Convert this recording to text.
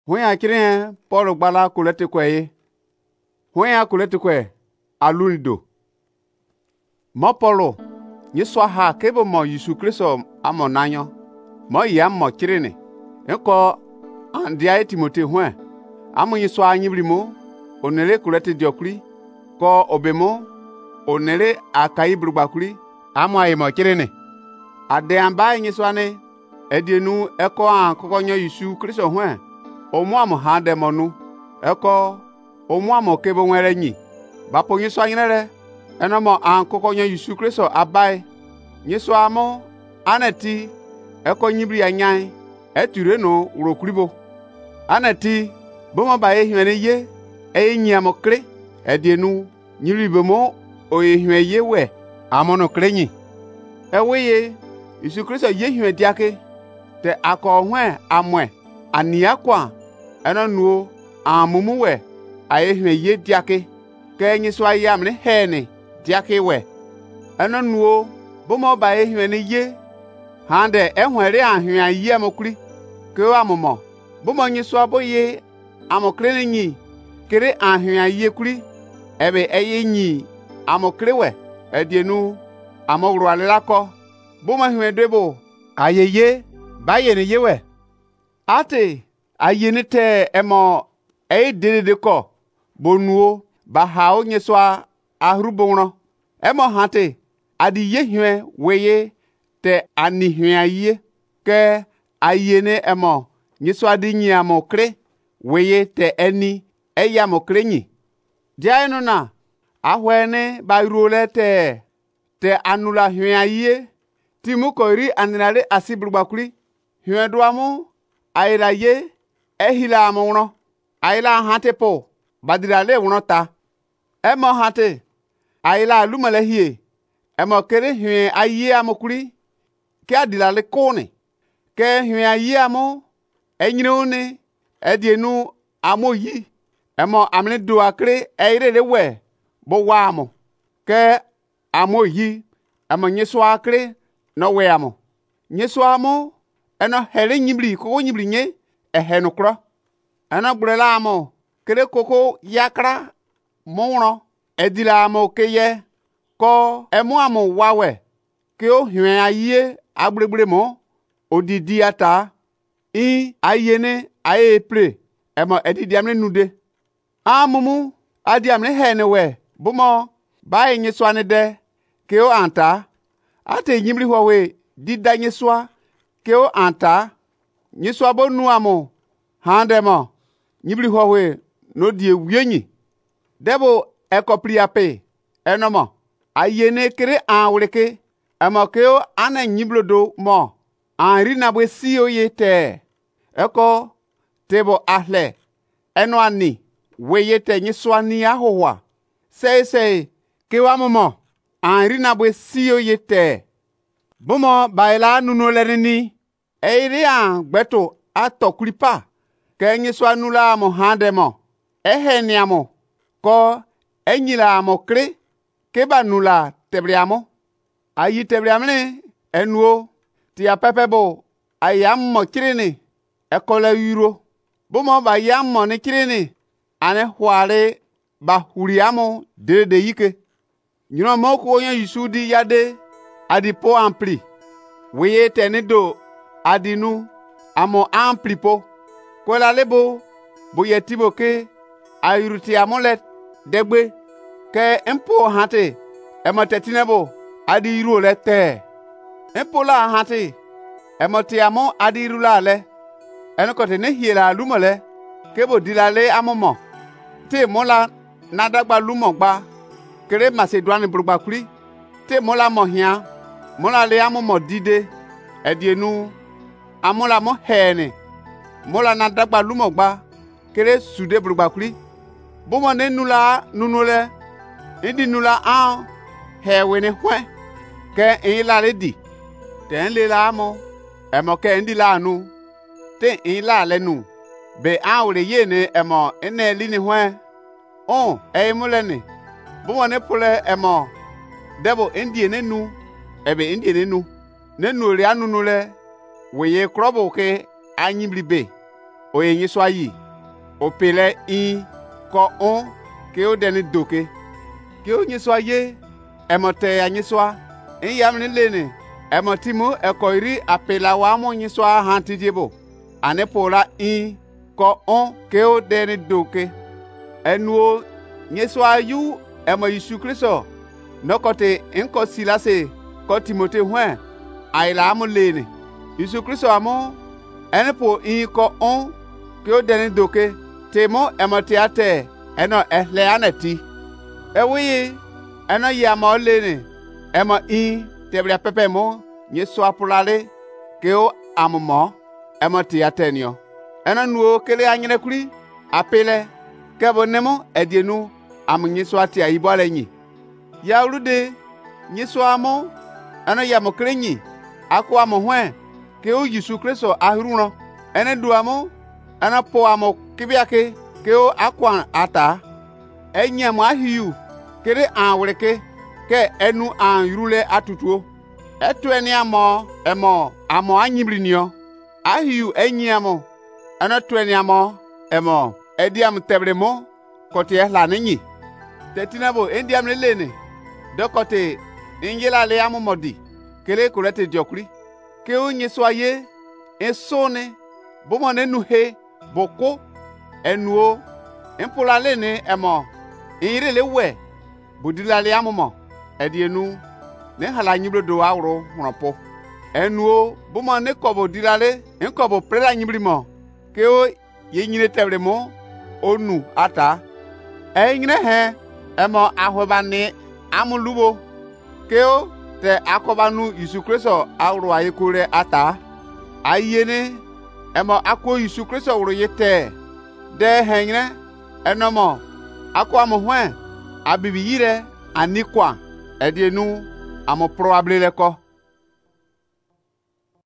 Hwen akire Paul gbala kulete kwe. Hwen kulete kwe alunido. Mo Paulo ni so ha kebo mo Yesu Kristo amo nanyo. Mo ya mo kirene. Enko andia Timote hwen. Amo ni so anyibri mo onere kulete diokuri ko obemo onere akai brugbakuri amo ayi mo kirene. Ade amba ni so ane edienu eko an kokonyo Yesu Kristo hwen. Omu amo ha de monu eko omu amo kebo nwere nyi bapo nyi so anyere enomo an kokonyo Yesu Kristo abai nyi so amo anati eko nyibri anyan eture no urokuribo anati bomo ba ehwene ye enyi amo kre edienu nyiri bomo oyehwe ye we amono krenyi eweye Yesu Kristo yehwe diake te akọ hwen amwe ania kwa ena nuo amumu we ayehwe ye diake ke nyi so ayam ne hene diake we ena nuo bomo ba ehwe ne ye hande ehwere ahwe aye amokuri ke amumo bomo nyi so aboye amokre ne nyi kere ahwe aye kuri ebe eye nyi amokre we edienu amogru alelako bomo hwe debo ayeye baye ne yewe ate ayene te emo dede ko bonuo ba hao nyeswa ahrubonro emo hate adi yehwe weye te ani hwe aye ke ayene emo nyeswa di nyiamo kre weye te eni eyamo krenyi diaino na ahwene ba rule te anula hwe aye timukori anale asibrubakuri hwe doamu ayira ye ehila amonro ayila hate po badira le wonota emo hate ayila lumalehie emo kere hwe aye amokuri ke adila le kone ke hwe aye amo enyirone edienu amoyi emo amne do akre eyire le we bo wa amo ke amoyi emo nyeso akre no we amo nyeso amo eno hele nyibli ko nyibli nye ehenu kro eno gbrela amo kere koko yakra monro edila amo keye ko emu amo wawe ke o hwen aye agbregbre mo odidi ata ayene aye pre emo edidi amne nude amumu adi amne hene we bumo ba enye swane de ke o anta ate nyibli howe dida nye swa ke o anta nyiswa bonu amo handemo nyibli howe no die wienyi debo ekopriape enomo ayene kere anwreke emo ke o ana nyiblodo mo anri na bwe sio yete eko tebo ahle eno ani weyete nyiswa ni ahowa sei ke wa momo anri na bwe sio yete bomo baila nuno lenini eiri an gbeto atokuripa ke nyiswa nula mo handemo eheniamo ko enyila amo kre ke banula tebriamo ayi tebriamne enuo ti apepebo ayam mo kirene ekola yuro bomo ba yam mo ne kirene ane hware ba huriamo de yike nyino mo ko onye yisudi yade adipo ampli weye tenido adinu amo ampli po kola lebo boyetibo ke ayuruti amolet degbe ke empo hate emotetinebo adi iru le te empo la hate emoti amo adi iru la le enokote ne hiela lumole kebo dilale amomo te mola nadagba lumogba kere Macedoine brugbakuri te mola mohia mola le amomo dide edienu amola mo hene mola nadagba lumogba kere sude brugbakuri bomo ne nula nunule indi nula an hewene hwe ke ila ledi ten le la mo emo ke indi la nu te ila le nu be awre yene emo ene lini hwe on mulene bomo ne pole emo debo indi ne nu ebe indi ne nu ne nu ri anu nu le weye krobo ke anyiblibe oyenyi so ayi opele in ko on ke o deni doke ke o nyiswa ye emote ya nyiswa in yamni lene emotimu ekoiri apela wa mo nyiswa hantijebo ane pola in ko on ke o deni doke enuo nyiswa yu emo Yesu Kristo nokote inko Silase ko Timote hwen aila mo lene Yesu Kristo amo ene po in ko on ke o deni doke temo emotiate eno ehleaneti ewi eno yamo lene emo in teblia pepe mo nyeswa pulale ke o amumo emotiate nio eno nuo kele anyene kuri apele kebo nemo edienu amunyeswa ti ayibole nyi ya ulude nyeswa mo eno yamo krenyi akwa mo hwen ke o Yesu Kristo ahruno ene duamo eno po amo kibiake ke o akwa ata enyem ahiu kere anwreke ke enu anrule atutuo etweni emo anyibrinio ahiu enyemo ana tweni emo ediam tebremo kote la ninyi tetinabo endiam lelene dokote injila le amomodi kele kurete jokri ke o nyeswaye esone bomone nuhe boko enuo impulale ne emo irele we budilale amomo edienu ne hala nyibro do awro hropo enuo buma ne kobo dilale enkobo prela nyibrimo ke o yenyine tebremo onu ata enyine he emo ahobane amulubo ke o te akobanu Yesu Kristo awro ayekore ata ayene emo akwo Yesu Kristo wro yete de henyine enomo akwa mo hwen abibi yire anikwa edienu amo probable leko